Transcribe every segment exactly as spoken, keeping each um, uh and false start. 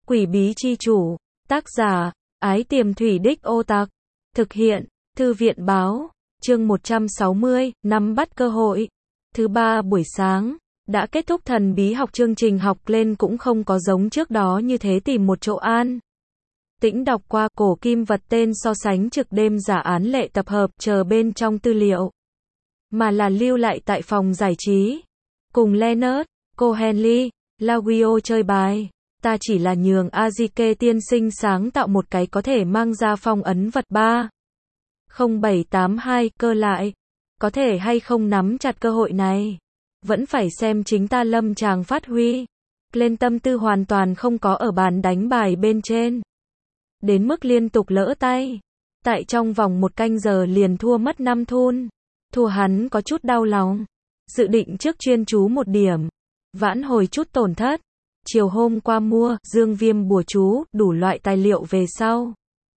Quỷ bí chi chủ. Tác giả, Ái Tiềm Thủy Đích Ô Tặc. Thực hiện, Thư viện báo. Chương một trăm sáu mươi, nắm bắt cơ hội. Thứ ba buổi sáng, đã kết thúc thần bí học, chương trình học lên cũng không có giống trước đó như thế tìm một chỗ an tĩnh đọc qua cổ kim vật tên so sánh trực đêm giả án lệ tập hợp chờ bên trong tư liệu, mà là lưu lại tại phòng giải trí. Cùng Leonard, Cohenly, Laguio chơi bài. Ta chỉ là nhường Azike tiên sinh sáng tạo một cái có thể mang ra phong ấn vật ba không bảy tám hai cơ lại. Có thể hay không nắm chặt cơ hội này, vẫn phải xem chính ta lâm tràng phát huy. Lên tâm tư hoàn toàn không có ở bàn đánh bài bên trên. Đến mức liên tục lỡ tay. Tại trong vòng một canh giờ liền thua mất năm thun. Thua hắn có chút đau lòng. Dự định trước chuyên chú một điểm. Vãn hồi chút tổn thất. Chiều hôm qua mua, dương viêm bùa chú, đủ loại tài liệu về sau.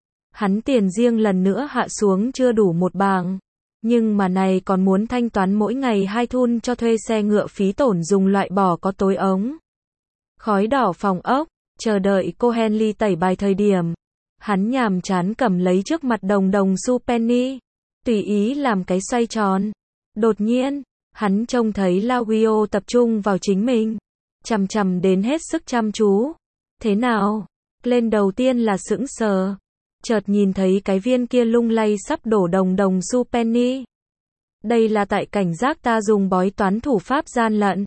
Hắn tiền riêng lần nữa hạ xuống chưa đủ một bảng. Nhưng mà này còn muốn thanh toán mỗi ngày hai thun cho thuê xe ngựa phí tổn dùng loại bỏ có tối ống. Khói đỏ phòng ốc, chờ đợi cô Henley tẩy bài thời điểm. Hắn nhàm chán cầm lấy trước mặt đồng đồng xu penny. Tùy ý làm cái xoay tròn. Đột nhiên, hắn trông thấy Laguio tập trung vào chính mình. Chằm chằm đến hết sức chăm chú. Thế nào? Lên đầu tiên là sững sờ. Chợt nhìn thấy cái viên kia lung lay sắp đổ đồng đồng xu penny. Đây là tại cảnh giác ta dùng bói toán thủ pháp gian lận.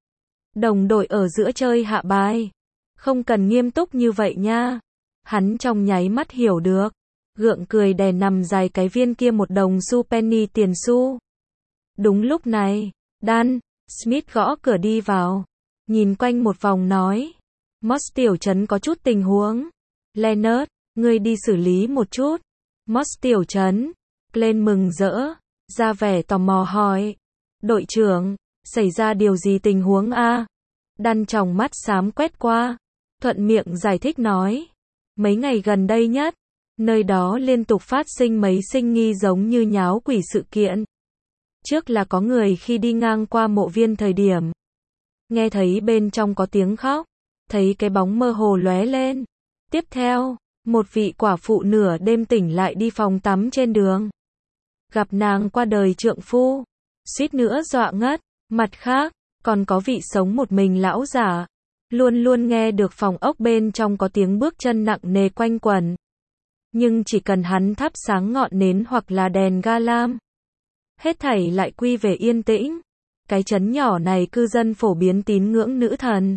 Đồng đội ở giữa chơi hạ bài. Không cần nghiêm túc như vậy nha. Hắn trong nháy mắt hiểu được. Gượng cười đè nằm dài cái viên kia một đồng xu penny tiền xu. Đúng lúc này, Dan Smith gõ cửa đi vào. Nhìn quanh một vòng nói. Moss tiểu trấn có chút tình huống. Leonard, ngươi đi xử lý một chút. Moss tiểu trấn. Lên mừng rỡ. Ra vẻ tò mò hỏi. Đội trưởng, xảy ra điều gì tình huống a? Đan tròng mắt xám quét qua. Thuận miệng giải thích nói. Mấy ngày gần đây nhất, nơi đó liên tục phát sinh mấy sinh nghi giống như nháo quỷ sự kiện. Trước là có người khi đi ngang qua mộ viên thời điểm. Nghe thấy bên trong có tiếng khóc. Thấy cái bóng mơ hồ lóe lên. Tiếp theo, một vị quả phụ nửa đêm tỉnh lại đi phòng tắm trên đường. Gặp nàng qua đời trượng phu. Suýt nữa dọa ngất. Mặt khác, còn có vị sống một mình lão giả. Luôn luôn nghe được phòng ốc bên trong có tiếng bước chân nặng nề quanh quẩn. Nhưng chỉ cần hắn thắp sáng ngọn nến hoặc là đèn ga lam. Hết thảy lại quy về yên tĩnh. Cái trấn nhỏ này cư dân phổ biến tín ngưỡng nữ thần.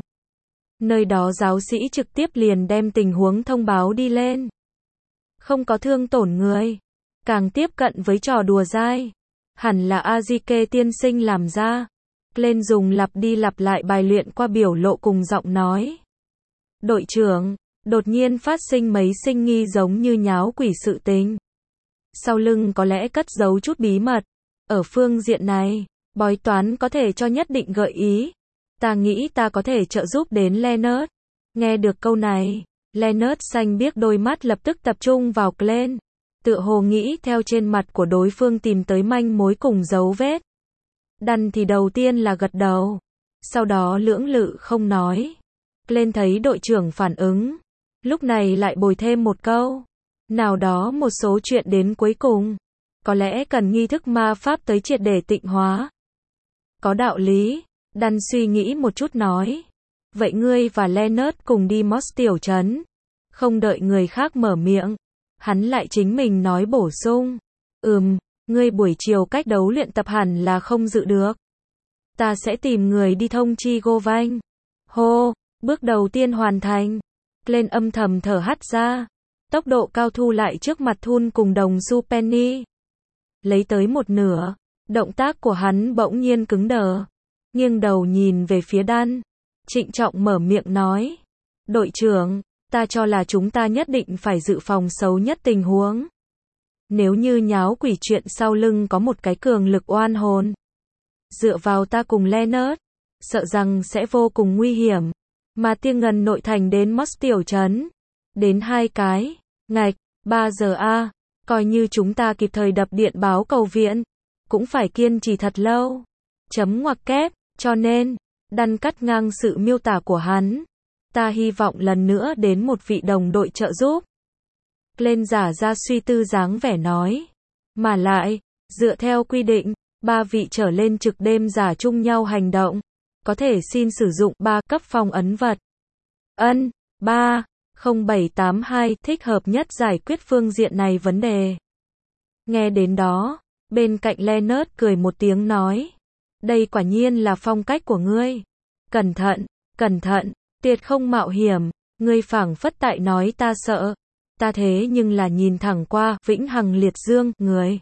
Nơi đó giáo sĩ trực tiếp liền đem tình huống thông báo đi lên. Không có thương tổn người. Càng tiếp cận với trò đùa dai. Hẳn là Azike tiên sinh làm ra. Lên dùng lặp đi lặp lại bài luyện qua biểu lộ cùng giọng nói. Đội trưởng, đột nhiên phát sinh mấy sinh nghi giống như nháo quỷ sự tình. Sau lưng có lẽ cất giấu chút bí mật. Ở phương diện này, bói toán có thể cho nhất định gợi ý. Ta nghĩ ta có thể trợ giúp đến Leonard. Nghe được câu này, Leonard xanh biếc đôi mắt lập tức tập trung vào Glenn. Tựa hồ nghĩ theo trên mặt của đối phương tìm tới manh mối cùng dấu vết. Đăn thì đầu tiên là gật đầu. Sau đó lưỡng lự không nói. Glenn thấy đội trưởng phản ứng. Lúc này lại bồi thêm một câu. Nào đó một số chuyện đến cuối cùng. Có lẽ cần nghi thức ma pháp tới triệt để tịnh hóa. Có đạo lý. Đan suy nghĩ một chút nói. Vậy ngươi và Leonard cùng đi Moss tiểu trấn. Không đợi người khác mở miệng. Hắn lại chính mình nói bổ sung. Ừm, ngươi buổi chiều cách đấu luyện tập hẳn là không dự được. Ta sẽ tìm người đi thông chi Govan. Hô, bước đầu tiên hoàn thành. Lên âm thầm thở hắt ra. Tốc độ cao thu lại trước mặt thun cùng đồng xu penny. Lấy tới một nửa. Động tác của hắn bỗng nhiên cứng đờ. Nghiêng đầu nhìn về phía Dan. Trịnh trọng mở miệng nói. Đội trưởng, ta cho là chúng ta nhất định phải dự phòng xấu nhất tình huống. Nếu như nháo quỷ chuyện sau lưng có một cái cường lực oan hồn. Dựa vào ta cùng Leonard, sợ rằng sẽ vô cùng nguy hiểm. Mà tiêng ngần nội thành đến Moss tiểu trấn. Đến hai cái. Ngạch, ba giờ a. Coi như chúng ta kịp thời đập điện báo cầu viện. Cũng phải kiên trì thật lâu. Chấm ngoặc kép. Cho nên, Đan cắt ngang sự miêu tả của hắn. Ta hy vọng lần nữa đến một vị đồng đội trợ giúp. Glenn giả ra suy tư dáng vẻ nói. Mà lại, dựa theo quy định, ba vị trở lên trực đêm giả chung nhau hành động. Có thể xin sử dụng ba cấp phong ấn vật. Ân, ba, không bảy tám hai thích hợp nhất giải quyết phương diện này vấn đề. Nghe đến đó, bên cạnh Leonard cười một tiếng nói. Đây quả nhiên là phong cách của ngươi. Cẩn thận, cẩn thận, tuyệt không mạo hiểm, ngươi phảng phất tại nói ta sợ. Ta thế nhưng là nhìn thẳng qua, vĩnh hằng liệt dương, người.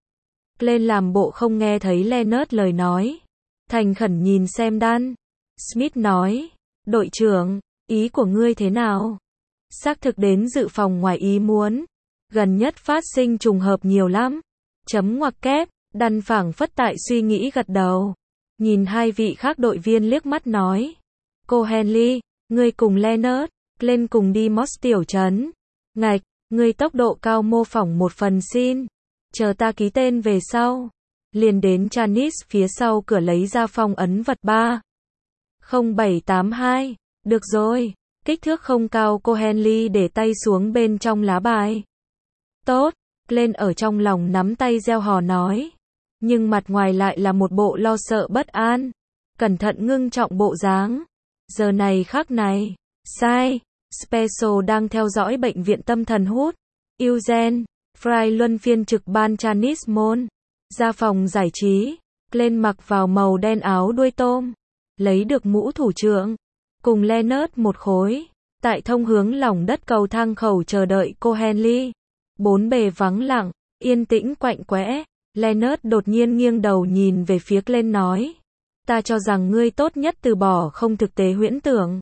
Lên làm bộ không nghe thấy Leonard lời nói. Thành khẩn nhìn xem Dan. Smith nói, đội trưởng, ý của ngươi thế nào? Xác thực đến dự phòng ngoài ý muốn. Gần nhất phát sinh trùng hợp nhiều lắm. Chấm ngoặc kép, Dan phảng phất tại suy nghĩ gật đầu. Nhìn hai vị khác đội viên liếc mắt nói. Cô Henley, ngươi cùng Leonard, lên cùng đi Moss tiểu trấn. Ngạch, ngươi tốc độ cao mô phỏng một phần xin. Chờ ta ký tên về sau. Liền đến Janice phía sau cửa lấy ra phong ấn vật ba. không bảy tám hai. Được rồi. Kích thước không cao cô Henley để tay xuống bên trong lá bài. Tốt. Lên ở trong lòng nắm tay gieo hò nói. Nhưng mặt ngoài lại là một bộ lo sợ bất an. Cẩn thận ngưng trọng bộ dáng. Giờ này khắc này. Sai. Special đang theo dõi bệnh viện tâm thần hút. Eugene. Fry luân phiên trực ban Janice Môn. Ra phòng giải trí. Lên mặc vào màu đen áo đuôi tôm. Lấy được mũ thủ trưởng. Cùng Leonard một khối. Tại thông hướng lòng đất cầu thang khẩu chờ đợi cô Henley. Bốn bề vắng lặng. Yên tĩnh quạnh quẽ. Leonard đột nhiên nghiêng đầu nhìn về phía Glenn nói. Ta cho rằng ngươi tốt nhất từ bỏ không thực tế huyễn tưởng.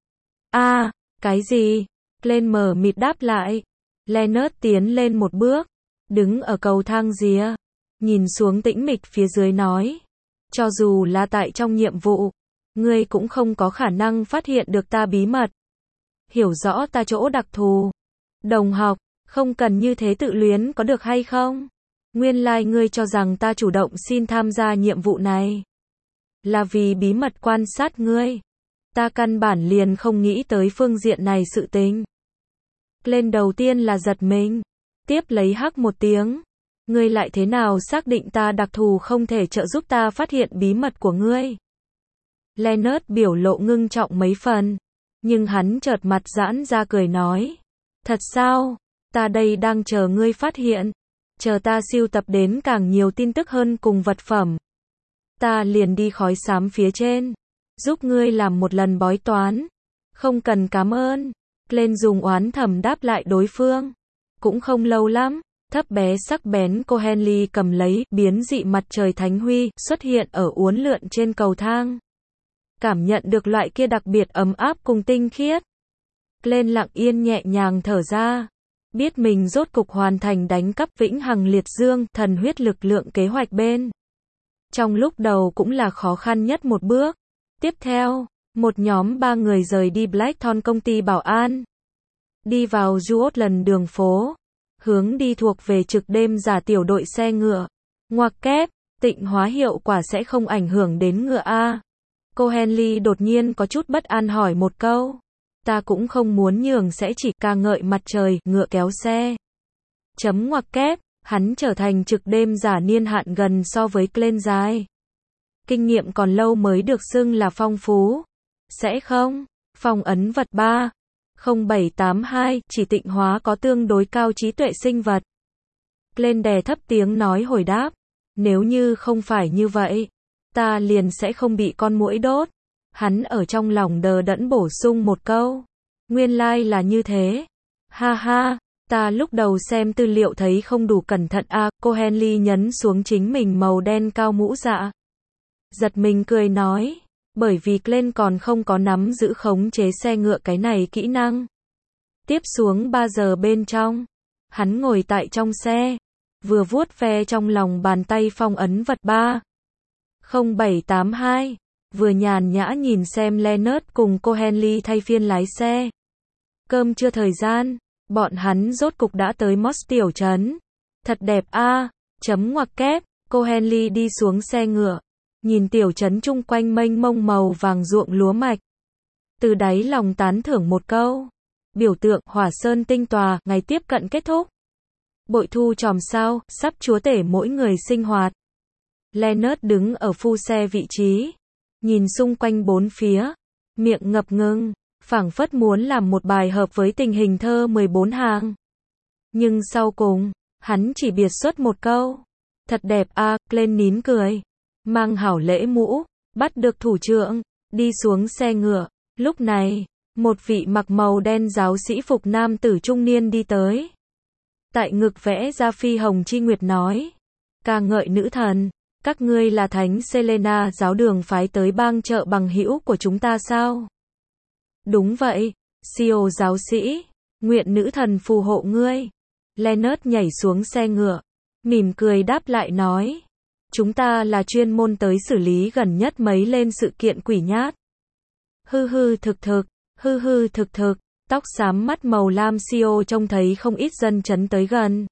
A, à, cái gì? Glenn mờ mịt đáp lại. Leonard tiến lên một bước. Đứng ở cầu thang rìa. Nhìn xuống tĩnh mịch phía dưới nói. Cho dù là tại trong nhiệm vụ. Ngươi cũng không có khả năng phát hiện được ta bí mật. Hiểu rõ ta chỗ đặc thù. Đồng học, không cần như thế tự luyến có được hay không? Nguyên lai like ngươi cho rằng ta chủ động xin tham gia nhiệm vụ này. Là vì bí mật quan sát ngươi. Ta căn bản liền không nghĩ tới phương diện này sự tình. Lên đầu tiên là giật mình. Tiếp lấy hắc một tiếng. Ngươi lại thế nào xác định ta đặc thù không thể trợ giúp ta phát hiện bí mật của ngươi? Leonard biểu lộ ngưng trọng mấy phần. Nhưng hắn chợt mặt giãn ra cười nói. Thật sao? Ta đây đang chờ ngươi phát hiện. Chờ ta sưu tập đến càng nhiều tin tức hơn cùng vật phẩm. Ta liền đi khói xám phía trên. Giúp ngươi làm một lần bói toán. Không cần cảm ơn. Lên dùng oán thầm đáp lại đối phương. Cũng không lâu lắm. Thấp bé sắc bén cô Henley cầm lấy biến dị mặt trời thánh huy xuất hiện ở uốn lượn trên cầu thang. Cảm nhận được loại kia đặc biệt ấm áp cùng tinh khiết. Lên lặng yên nhẹ nhàng thở ra. Biết mình rốt cục hoàn thành đánh cắp vĩnh hằng liệt dương thần huyết lực lượng kế hoạch bên. Trong lúc đầu cũng là khó khăn nhất một bước. Tiếp theo, một nhóm ba người rời đi Blackthorn công ty bảo an. Đi vào Juotland đường phố. Hướng đi thuộc về trực đêm giả tiểu đội xe ngựa. Ngoặc kép, tịnh hóa hiệu quả sẽ không ảnh hưởng đến ngựa A. Cô Henley đột nhiên có chút bất an hỏi một câu. Ta cũng không muốn nhường sẽ chỉ ca ngợi mặt trời, ngựa kéo xe. Chấm ngoặc kép, hắn trở thành trực đêm giả niên hạn gần so với Glenn dài. Kinh nghiệm còn lâu mới được xưng là phong phú. Sẽ không? Phong ấn vật ba. không bảy tám hai, chỉ tịnh hóa có tương đối cao trí tuệ sinh vật. Glenn đè thấp tiếng nói hồi đáp. Nếu như không phải như vậy, ta liền sẽ không bị con muỗi đốt. Hắn ở trong lòng đờ đẫn bổ sung một câu. Nguyên lai like là như thế. Ha ha, ta lúc đầu xem tư liệu thấy không đủ cẩn thận à, cô Henley nhấn xuống chính mình màu đen cao mũ dạ. Giật mình cười nói. Bởi vì Glenn còn không có nắm giữ khống chế xe ngựa cái này kỹ năng. Tiếp xuống ba giờ bên trong. Hắn ngồi tại trong xe. Vừa vuốt ve trong lòng bàn tay phong ấn vật ba. không bảy tám hai. Vừa nhàn nhã nhìn xem Leonard cùng cô Henley thay phiên lái xe. Cơm trưa thời gian. Bọn hắn rốt cục đã tới Moss tiểu trấn. Thật đẹp a. À, chấm ngoặc kép. Cô Henley đi xuống xe ngựa. Nhìn tiểu trấn chung quanh mênh mông màu vàng ruộng lúa mạch. từ đáy lòng tán thưởng một câu. Biểu tượng Hỏa Sơn tinh tòa, ngày tiếp cận kết thúc. Bội thu chòm sao, sắp chúa tể mỗi người sinh hoạt. Leonard đứng ở phu xe vị trí, nhìn xung quanh bốn phía, miệng ngập ngừng, phảng phất muốn làm một bài hợp với tình hình thơ mười bốn hàng. Nhưng sau cùng, hắn chỉ biệt xuất một câu. Thật đẹp a, Glenn nín cười, mang hảo lễ mũ, bắt được thủ trưởng, đi xuống xe ngựa. Lúc này, một vị mặc màu đen giáo sĩ phục nam tử trung niên đi tới. Tại ngực vẽ ra phi hồng chi nguyệt nói, ca ngợi nữ thần, các ngươi là thánh Selena giáo đường phái tới bang trợ bằng hữu của chúng ta sao? Đúng vậy, Sio giáo sĩ, nguyện nữ thần phù hộ ngươi. Leonard nhảy xuống xe ngựa, mỉm cười đáp lại nói, chúng ta là chuyên môn tới xử lý gần nhất mấy lên sự kiện quỷ nhát. Hư hư thực thực, hư hư thực thực, tóc xám mắt màu lam Sio trông thấy không ít dân chấn tới gần.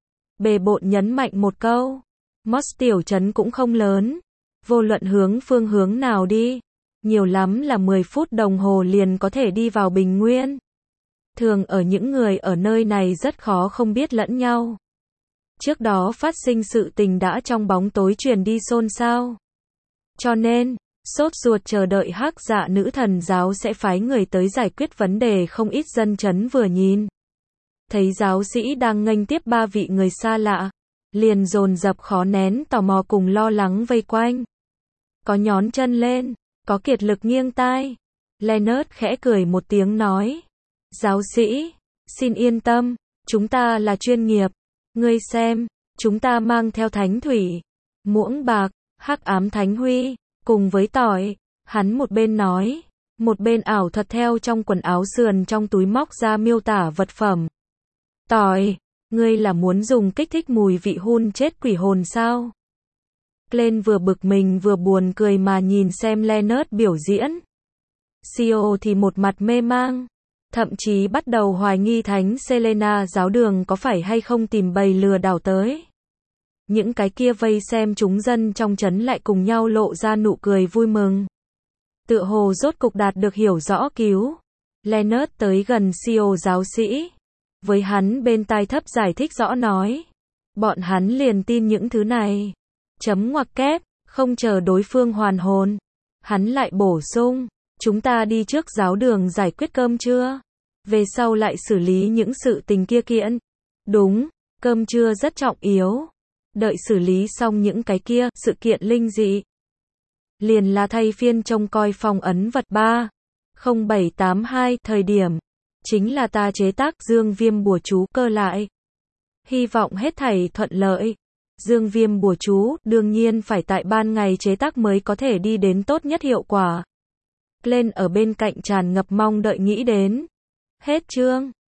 Bề bộn nhấn mạnh một câu, Moss tiểu trấn cũng không lớn, vô luận hướng phương hướng nào đi, nhiều lắm là mười phút đồng hồ liền có thể đi vào Bình Nguyên. Thường ở những người ở nơi này rất khó không biết lẫn nhau. Trước đó phát sinh sự tình đã trong bóng tối truyền đi xôn xao. Cho nên, sốt ruột chờ đợi hắc dạ nữ thần giáo sẽ phái người tới giải quyết vấn đề không ít dân chấn vừa nhìn. Thấy giáo sĩ đang nghênh tiếp ba vị người xa lạ, liền dồn dập khó nén tò mò cùng lo lắng vây quanh. Có nhón chân lên, có kiệt lực nghiêng tai. Leonard khẽ cười một tiếng nói, giáo sĩ, xin yên tâm, chúng ta là chuyên nghiệp. Ngươi xem, chúng ta mang theo thánh thủy, muỗng bạc, hắc ám thánh huy, cùng với tỏi. Hắn một bên nói, một bên ảo thuật theo trong quần áo sườn trong túi móc ra miêu tả vật phẩm. Tỏi, ngươi là muốn dùng kích thích mùi vị hun chết quỷ hồn sao? Glenn vừa bực mình vừa buồn cười mà nhìn xem Leonard biểu diễn. Sio thì một mặt mê mang, thậm chí bắt đầu hoài nghi thánh Selena giáo đường có phải hay không tìm bầy lừa đảo tới. Những cái kia vây xem chúng dân trong trấn lại cùng nhau lộ ra nụ cười vui mừng. Tựa hồ rốt cục đạt được hiểu rõ cứu. Leonard tới gần Sio giáo sĩ. Với hắn bên tai thấp giải thích rõ nói. Bọn hắn liền tin những thứ này. Chấm ngoặc kép, không chờ đối phương hoàn hồn. Hắn lại bổ sung, chúng ta đi trước giáo đường giải quyết cơm trưa. Về sau lại xử lý những sự tình kia kiện. Đúng, cơm trưa rất trọng yếu. Đợi xử lý xong những cái kia, sự kiện linh dị. Liền là thay phiên trông coi phong ấn vật ba không bảy tám hai thời điểm. Chính là ta chế tác dương viêm bùa chú cơ lại. Hy vọng hết thảy thuận lợi. Dương viêm bùa chú, đương nhiên phải tại ban ngày chế tác mới có thể đi đến tốt nhất hiệu quả. Glenn ở bên cạnh tràn ngập mong đợi nghĩ đến. Hết chương.